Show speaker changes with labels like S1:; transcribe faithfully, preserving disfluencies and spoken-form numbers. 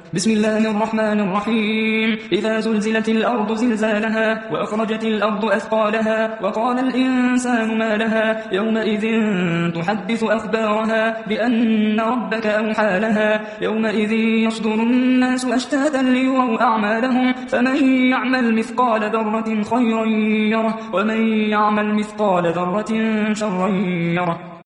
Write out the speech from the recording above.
S1: بسم الله الرحمن الرحيم إذا زلزلت الأرض زلزالها وأخرجت الأرض أثقالها وقال الإنسان ما لها يومئذ تحدث أخبارها بأن ربك أوحى لها يومئذ يصدر الناس أشتاتا ليروا أعمالهم فمن يعمل مثقال ذرة خيرا يره ومن يعمل مثقال ذرة شرا يره.